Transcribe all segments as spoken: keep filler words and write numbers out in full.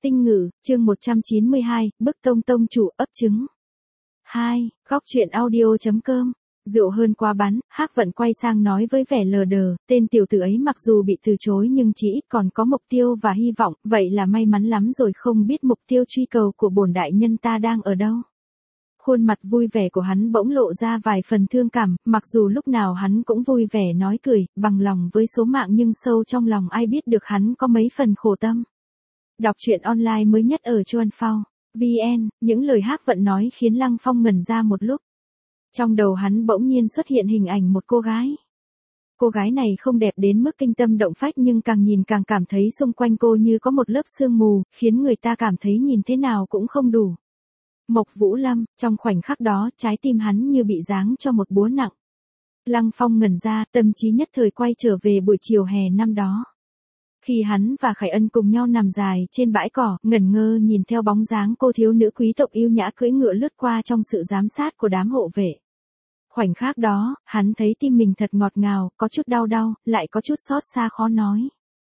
Tinh Ngữ, chương một trăm chín mươi hai, bức tông tông chủ ấp trứng. hai. Góc truyện audio chấm com. Rượu hơn quá bắn, Hắc Vận quay sang nói với vẻ lờ đờ, tên tiểu tử ấy mặc dù bị từ chối nhưng chỉ ít còn có mục tiêu và hy vọng, vậy là may mắn lắm rồi, không biết mục tiêu truy cầu của bổn đại nhân ta đang ở đâu. Khuôn mặt vui vẻ của hắn bỗng lộ ra vài phần thương cảm, mặc dù lúc nào hắn cũng vui vẻ nói cười, bằng lòng với số mạng nhưng sâu trong lòng ai biết được hắn có mấy phần khổ tâm. Đọc truyện online mới nhất ở Chuan Phao vê en, những lời Hắc Vận nói khiến Lăng Phong ngẩn ra một lúc. Trong đầu hắn bỗng nhiên xuất hiện hình ảnh một cô gái. Cô gái này không đẹp đến mức kinh tâm động phách nhưng càng nhìn càng cảm thấy xung quanh cô như có một lớp sương mù, khiến người ta cảm thấy nhìn thế nào cũng không đủ. Mộc Vũ Lâm, trong khoảnh khắc đó, trái tim hắn như bị giáng cho một búa nặng. Lăng Phong ngẩn ra, tâm trí nhất thời quay trở về buổi chiều hè năm đó. Khi hắn và Khải Ân cùng nhau nằm dài trên bãi cỏ, ngẩn ngơ nhìn theo bóng dáng cô thiếu nữ quý tộc yêu nhã cưỡi ngựa lướt qua trong sự giám sát của đám hộ vệ. Khoảnh khắc đó, hắn thấy tim mình thật ngọt ngào, có chút đau đau, lại có chút xót xa khó nói.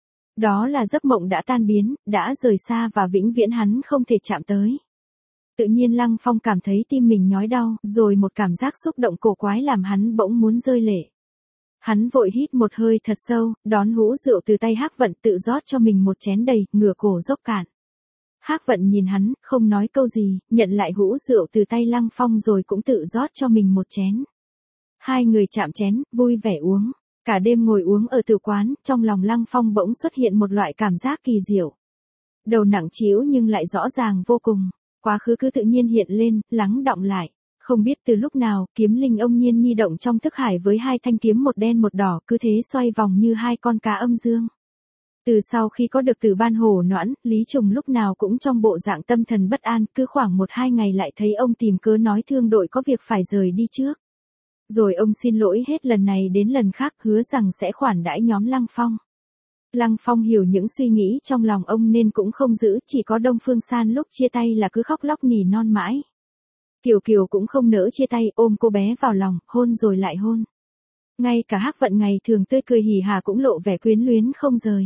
Đó là giấc mộng đã tan biến, đã rời xa và vĩnh viễn hắn không thể chạm tới. Tự nhiên Lăng Phong cảm thấy tim mình nhói đau, rồi một cảm giác xúc động cổ quái làm hắn bỗng muốn rơi lệ. Hắn vội hít một hơi thật sâu, đón hũ rượu từ tay Hắc Vận tự rót cho mình một chén đầy, ngửa cổ dốc cạn. Hắc Vận nhìn hắn, không nói câu gì, nhận lại hũ rượu từ tay Lăng Phong rồi cũng tự rót cho mình một chén. Hai người chạm chén, vui vẻ uống. Cả đêm ngồi uống ở tử quán, trong lòng Lăng Phong bỗng xuất hiện một loại cảm giác kỳ diệu. Đầu nặng trĩu nhưng lại rõ ràng vô cùng. Quá khứ cứ tự nhiên hiện lên, lắng đọng lại. Không biết từ lúc nào, kiếm linh ông nhiên nhi động trong thức hải với hai thanh kiếm một đen một đỏ cứ thế xoay vòng như hai con cá âm dương. Từ sau khi có được Tử Ban Hổ Noãn, Lý Trùng lúc nào cũng trong bộ dạng tâm thần bất an, cứ khoảng một hai ngày lại thấy ông tìm cớ nói thương đội có việc phải rời đi trước. Rồi ông xin lỗi hết lần này đến lần khác, hứa rằng sẽ khoản đãi nhóm Lăng Phong. Lăng Phong hiểu những suy nghĩ trong lòng ông nên cũng không giữ, chỉ có Đông Phương San lúc chia tay là cứ khóc lóc nỉ non mãi. Kiều Kiều cũng không nỡ chia tay, ôm cô bé vào lòng, hôn rồi lại hôn. Ngay cả Hắc Vận ngày thường tươi cười hỉ hà cũng lộ vẻ quyến luyến không rời.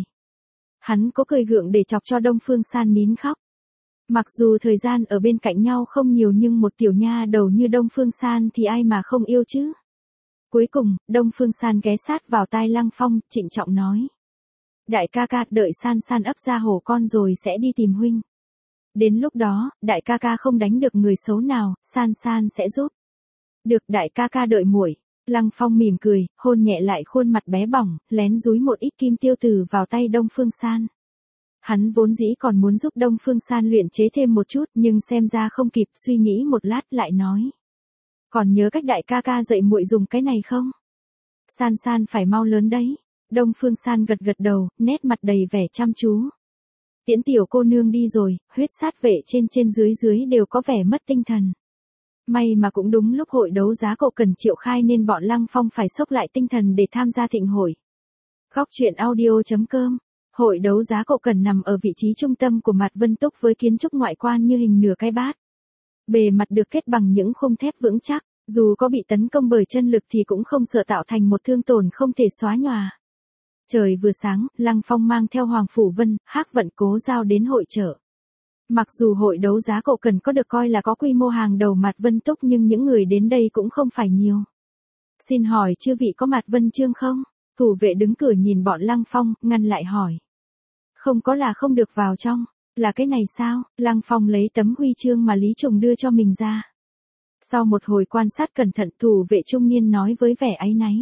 Hắn cố cười gượng để chọc cho Đông Phương San nín khóc. Mặc dù thời gian ở bên cạnh nhau không nhiều nhưng một tiểu nha đầu như Đông Phương San thì ai mà không yêu chứ. Cuối cùng, Đông Phương San ghé sát vào tai Lăng Phong, trịnh trọng nói. Đại ca ca, đợi San San ấp ra hổ con rồi sẽ đi tìm huynh. Đến lúc đó, đại ca ca không đánh được người xấu nào, San San sẽ giúp. Được, đại ca ca đợi muội. Lăng Phong mỉm cười, hôn nhẹ lại khuôn mặt bé bỏng, lén dúi một ít kim tiêu tử vào tay Đông Phương San. Hắn vốn dĩ còn muốn giúp Đông Phương San luyện chế thêm một chút nhưng xem ra không kịp, suy nghĩ một lát lại nói. Còn nhớ cách đại ca ca dạy muội dùng cái này không? San San phải mau lớn đấy. Đông Phương San gật gật đầu, nét mặt đầy vẻ chăm chú. Tiễn tiểu cô nương đi rồi, huyết sát vệ trên trên dưới dưới đều có vẻ mất tinh thần. May mà cũng đúng lúc hội đấu giá cậu cần triệu khai nên bọn Lăng Phong phải xốc lại tinh thần để tham gia thịnh hội. Góc truyện audio chấm com. Hội đấu giá cậu cần nằm ở vị trí trung tâm của mặt Vân Túc với kiến trúc ngoại quan như hình nửa cái bát. Bề mặt được kết bằng những khung thép vững chắc, dù có bị tấn công bởi chân lực thì cũng không sợ tạo thành một thương tổn không thể xóa nhòa. Trời vừa sáng, Lăng Phong mang theo Hoàng Phủ Vân, Hắc Vận cố giao đến hội chợ. Mặc dù hội đấu giá cậu cần có được coi là có quy mô hàng đầu mặt Vân Túc nhưng những người đến đây cũng không phải nhiều. Xin hỏi chư vị có mặt Vân chương không? Thủ vệ đứng cửa nhìn bọn Lăng Phong, ngăn lại hỏi. Không có là không được vào trong, là cái này sao? Lăng Phong lấy tấm huy chương mà Lý Trùng đưa cho mình ra. Sau một hồi quan sát cẩn thận, thủ vệ trung niên nói với vẻ áy náy.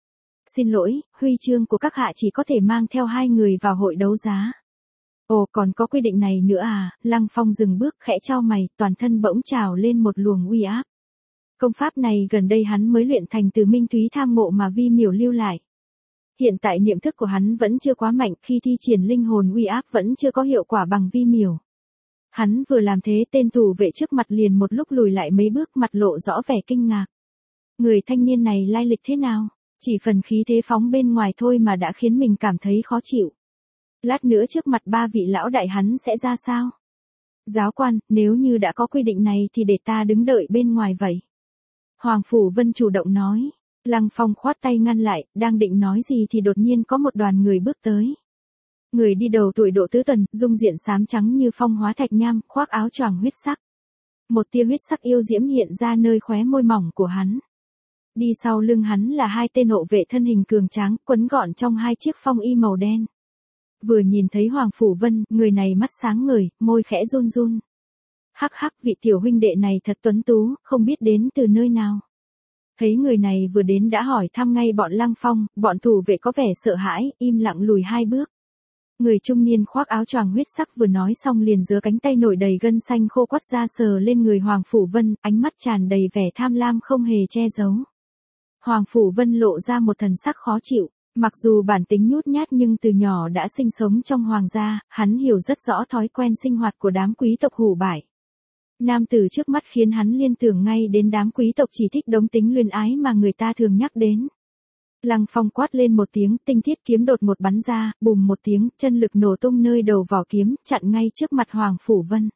Xin lỗi, huy chương của các hạ chỉ có thể mang theo hai người vào hội đấu giá. Ồ, còn có quy định này nữa à? Lăng Phong dừng bước khẽ chau mày, toàn thân bỗng trào lên một luồng uy áp. Công pháp này gần đây hắn mới luyện thành từ Minh Thúy Tham Ngộ mà Vi Miểu lưu lại. Hiện tại niệm thức của hắn vẫn chưa quá mạnh, khi thi triển linh hồn uy áp vẫn chưa có hiệu quả bằng Vi Miểu. Hắn vừa làm thế, tên thủ vệ trước mặt liền một lúc lùi lại mấy bước, mặt lộ rõ vẻ kinh ngạc. Người thanh niên này lai lịch thế nào? Chỉ phần khí thế phóng bên ngoài thôi mà đã khiến mình cảm thấy khó chịu. Lát nữa trước mặt ba vị lão đại hắn sẽ ra sao? Giáo quan, nếu như đã có quy định này thì để ta đứng đợi bên ngoài vậy. Hoàng Phủ Vân chủ động nói. Lăng Phong khoát tay ngăn lại, đang định nói gì thì đột nhiên có một đoàn người bước tới. Người đi đầu tuổi độ tứ tuần, dung diện xám trắng như phong hóa thạch nham, khoác áo choàng huyết sắc. Một tia huyết sắc yêu diễm hiện ra nơi khóe môi mỏng của hắn. Đi sau lưng hắn là hai tên hộ vệ thân hình cường tráng, quấn gọn trong hai chiếc phong y màu đen. Vừa nhìn thấy Hoàng Phủ Vân, người này mắt sáng ngời, môi khẽ run run. Hắc hắc, vị tiểu huynh đệ này thật tuấn tú, không biết đến từ nơi nào. Thấy người này vừa đến đã hỏi thăm ngay bọn Lăng Phong, bọn thủ vệ có vẻ sợ hãi, im lặng lùi hai bước. Người trung niên khoác áo choàng huyết sắc vừa nói xong liền giơ cánh tay nổi đầy gân xanh khô quắt ra sờ lên người Hoàng Phủ Vân, ánh mắt tràn đầy vẻ tham lam không hề che giấu. Hoàng Phủ Vân lộ ra một thần sắc khó chịu, mặc dù bản tính nhút nhát nhưng từ nhỏ đã sinh sống trong hoàng gia, hắn hiểu rất rõ thói quen sinh hoạt của đám quý tộc hủ bại. Nam tử trước mắt khiến hắn liên tưởng ngay đến đám quý tộc chỉ thích đống tính luyến ái mà người ta thường nhắc đến. Lăng Phong quát lên một tiếng, tinh thiết kiếm đột một bắn ra, bùm một tiếng, chân lực nổ tung nơi đầu vỏ kiếm, chặn ngay trước mặt Hoàng Phủ Vân.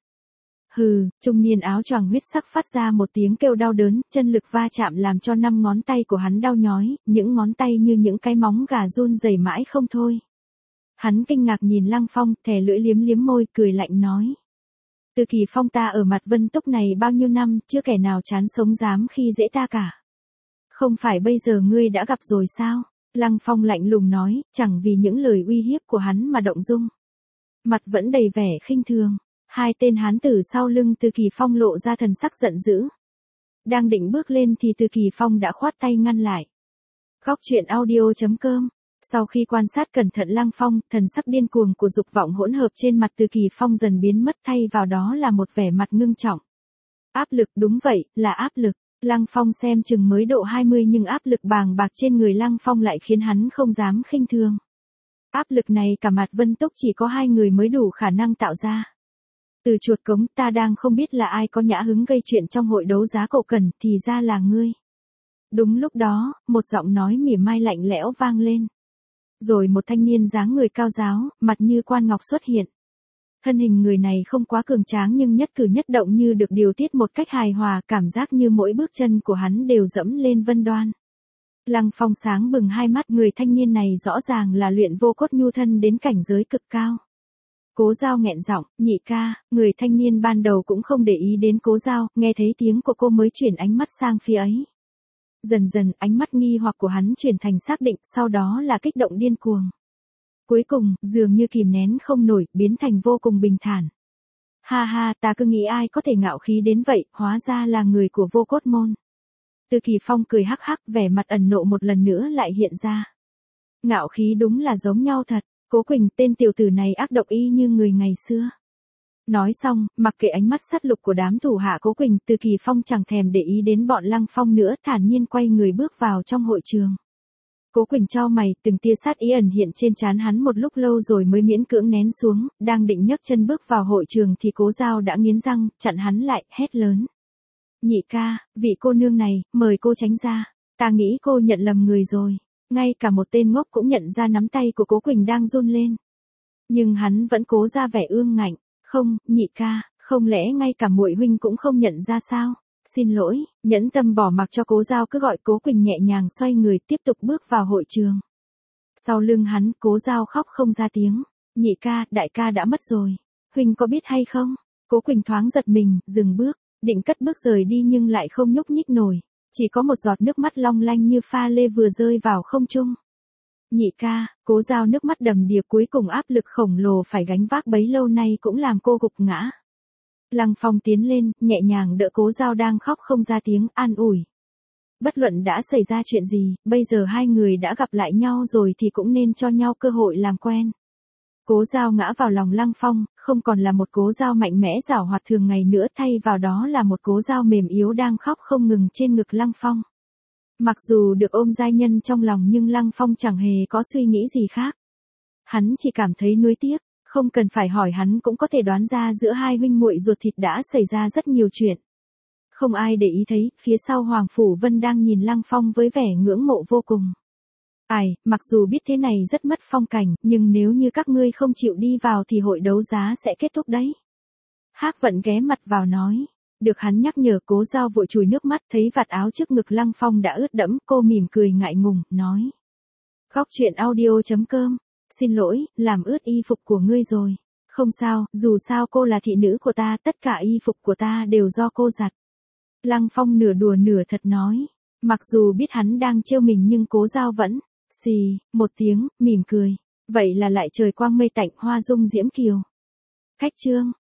Hừ, trung niên áo choàng huyết sắc phát ra một tiếng kêu đau đớn, chân lực va chạm làm cho năm ngón tay của hắn đau nhói, những ngón tay như những cái móng gà run rẩy mãi không thôi. Hắn kinh ngạc nhìn Lăng Phong, thè lưỡi liếm liếm môi, cười lạnh nói. Từ Kỳ Phong ta ở mặt Vân Túc này bao nhiêu năm, chưa kẻ nào chán sống dám khi dễ ta cả. Không phải bây giờ ngươi đã gặp rồi sao? Lăng Phong lạnh lùng nói, chẳng vì những lời uy hiếp của hắn mà động dung. Mặt vẫn đầy vẻ khinh thường. Hai tên hán tử sau lưng Từ Kỳ Phong lộ ra thần sắc giận dữ. Đang định bước lên thì Từ Kỳ Phong đã khoát tay ngăn lại. Góc truyện audio chấm com. Sau khi quan sát cẩn thận Lăng Phong, thần sắc điên cuồng của dục vọng hỗn hợp trên mặt Từ Kỳ Phong dần biến mất, thay vào đó là một vẻ mặt ngưng trọng. Áp lực, đúng vậy, là áp lực. Lăng Phong xem chừng mới độ hai mươi nhưng áp lực bàng bạc trên người Lăng Phong lại khiến hắn không dám khinh thường. Áp lực này cả mặt Vân Túc chỉ có hai người mới đủ khả năng tạo ra. Từ chuột cống, ta đang không biết là ai có nhã hứng gây chuyện trong hội đấu giá cậu cần, thì ra là ngươi. Đúng lúc đó, một giọng nói mỉa mai lạnh lẽo vang lên. Rồi một thanh niên dáng người cao ráo, mặt như quan ngọc xuất hiện. Thân hình người này không quá cường tráng nhưng nhất cử nhất động như được điều tiết một cách hài hòa, cảm giác như mỗi bước chân của hắn đều dẫm lên vân đoan. Lăng Phong sáng bừng hai mắt, người thanh niên này rõ ràng là luyện vô cốt nhu thân đến cảnh giới cực cao. Cố Giao nghẹn giọng, nhị ca, người thanh niên ban đầu cũng không để ý đến Cố Giao, nghe thấy tiếng của cô mới chuyển ánh mắt sang phía ấy. Dần dần ánh mắt nghi hoặc của hắn chuyển thành xác định, sau đó là kích động điên cuồng. Cuối cùng, dường như kìm nén không nổi, biến thành vô cùng bình thản. Ha ha, ta cứ nghĩ ai có thể ngạo khí đến vậy, hóa ra là người của Vô Cốt môn. Từ Kỳ Phong cười hắc hắc, vẻ mặt ẩn nộ một lần nữa lại hiện ra. Ngạo khí đúng là giống nhau thật. Cố Quỳnh, tên tiểu tử này ác độc y như người ngày xưa. Nói xong, mặc kệ ánh mắt sát lục của đám thủ hạ Cố Quỳnh, Từ Kỳ Phong chẳng thèm để ý đến bọn Lăng Phong nữa, thản nhiên quay người bước vào trong hội trường. Cố Quỳnh chau mày, từng tia sát ý ẩn hiện trên trán hắn một lúc lâu rồi mới miễn cưỡng nén xuống, đang định nhấc chân bước vào hội trường thì Cố Giao đã nghiến răng, chặn hắn lại, hét lớn. Nhị ca, vị cô nương này, mời cô tránh ra, ta nghĩ cô nhận lầm người rồi. Ngay cả một tên ngốc cũng nhận ra nắm tay của Cố Quỳnh đang run lên. Nhưng hắn vẫn cố ra vẻ ương ngạnh, không, nhị ca, không lẽ ngay cả muội huynh cũng không nhận ra sao? Xin lỗi, nhẫn tâm bỏ mặc cho Cố Giao cứ gọi Cố Quỳnh nhẹ nhàng xoay người tiếp tục bước vào hội trường. Sau lưng hắn, Cố Giao khóc không ra tiếng, nhị ca, đại ca đã mất rồi, huynh có biết hay không? Cố Quỳnh thoáng giật mình, dừng bước, định cất bước rời đi nhưng lại không nhúc nhích nổi. Chỉ có một giọt nước mắt long lanh như pha lê vừa rơi vào không trung. Nhị ca, Cố Giao nước mắt đầm đìa, cuối cùng áp lực khổng lồ phải gánh vác bấy lâu nay cũng làm cô gục ngã. Lăng Phong tiến lên, nhẹ nhàng đỡ Cố Giao đang khóc không ra tiếng, an ủi. Bất luận đã xảy ra chuyện gì, bây giờ hai người đã gặp lại nhau rồi thì cũng nên cho nhau cơ hội làm quen. Cố Giao ngã vào lòng Lăng Phong, không còn là một Cố Giao mạnh mẽ giảo hoạt thường ngày nữa, thay vào đó là một Cố Giao mềm yếu đang khóc không ngừng trên ngực Lăng Phong. Mặc dù được ôm giai nhân trong lòng nhưng Lăng Phong chẳng hề có suy nghĩ gì khác. Hắn chỉ cảm thấy nuối tiếc, không cần phải hỏi hắn cũng có thể đoán ra giữa hai huynh muội ruột thịt đã xảy ra rất nhiều chuyện. Không ai để ý thấy, phía sau Hoàng Phủ Vân đang nhìn Lăng Phong với vẻ ngưỡng mộ vô cùng. Ai, mặc dù biết thế này rất mất phong cảnh, nhưng nếu như các ngươi không chịu đi vào thì hội đấu giá sẽ kết thúc đấy. Hắc Vận ghé mặt vào nói. Được hắn nhắc nhở, Cố Giao vội chùi nước mắt, thấy vạt áo trước ngực Lăng Phong đã ướt đẫm, cô mỉm cười ngại ngùng, nói. Góc truyện audio chấm com Xin lỗi, làm ướt y phục của ngươi rồi. Không sao, dù sao cô là thị nữ của ta, tất cả y phục của ta đều do cô giặt. Lăng Phong nửa đùa nửa thật nói. Mặc dù biết hắn đang trêu mình nhưng Cố Giao vẫn, xì, một tiếng, mỉm cười. Vậy là lại trời quang mây tạnh hoa dung diễm kiều. Khách trương.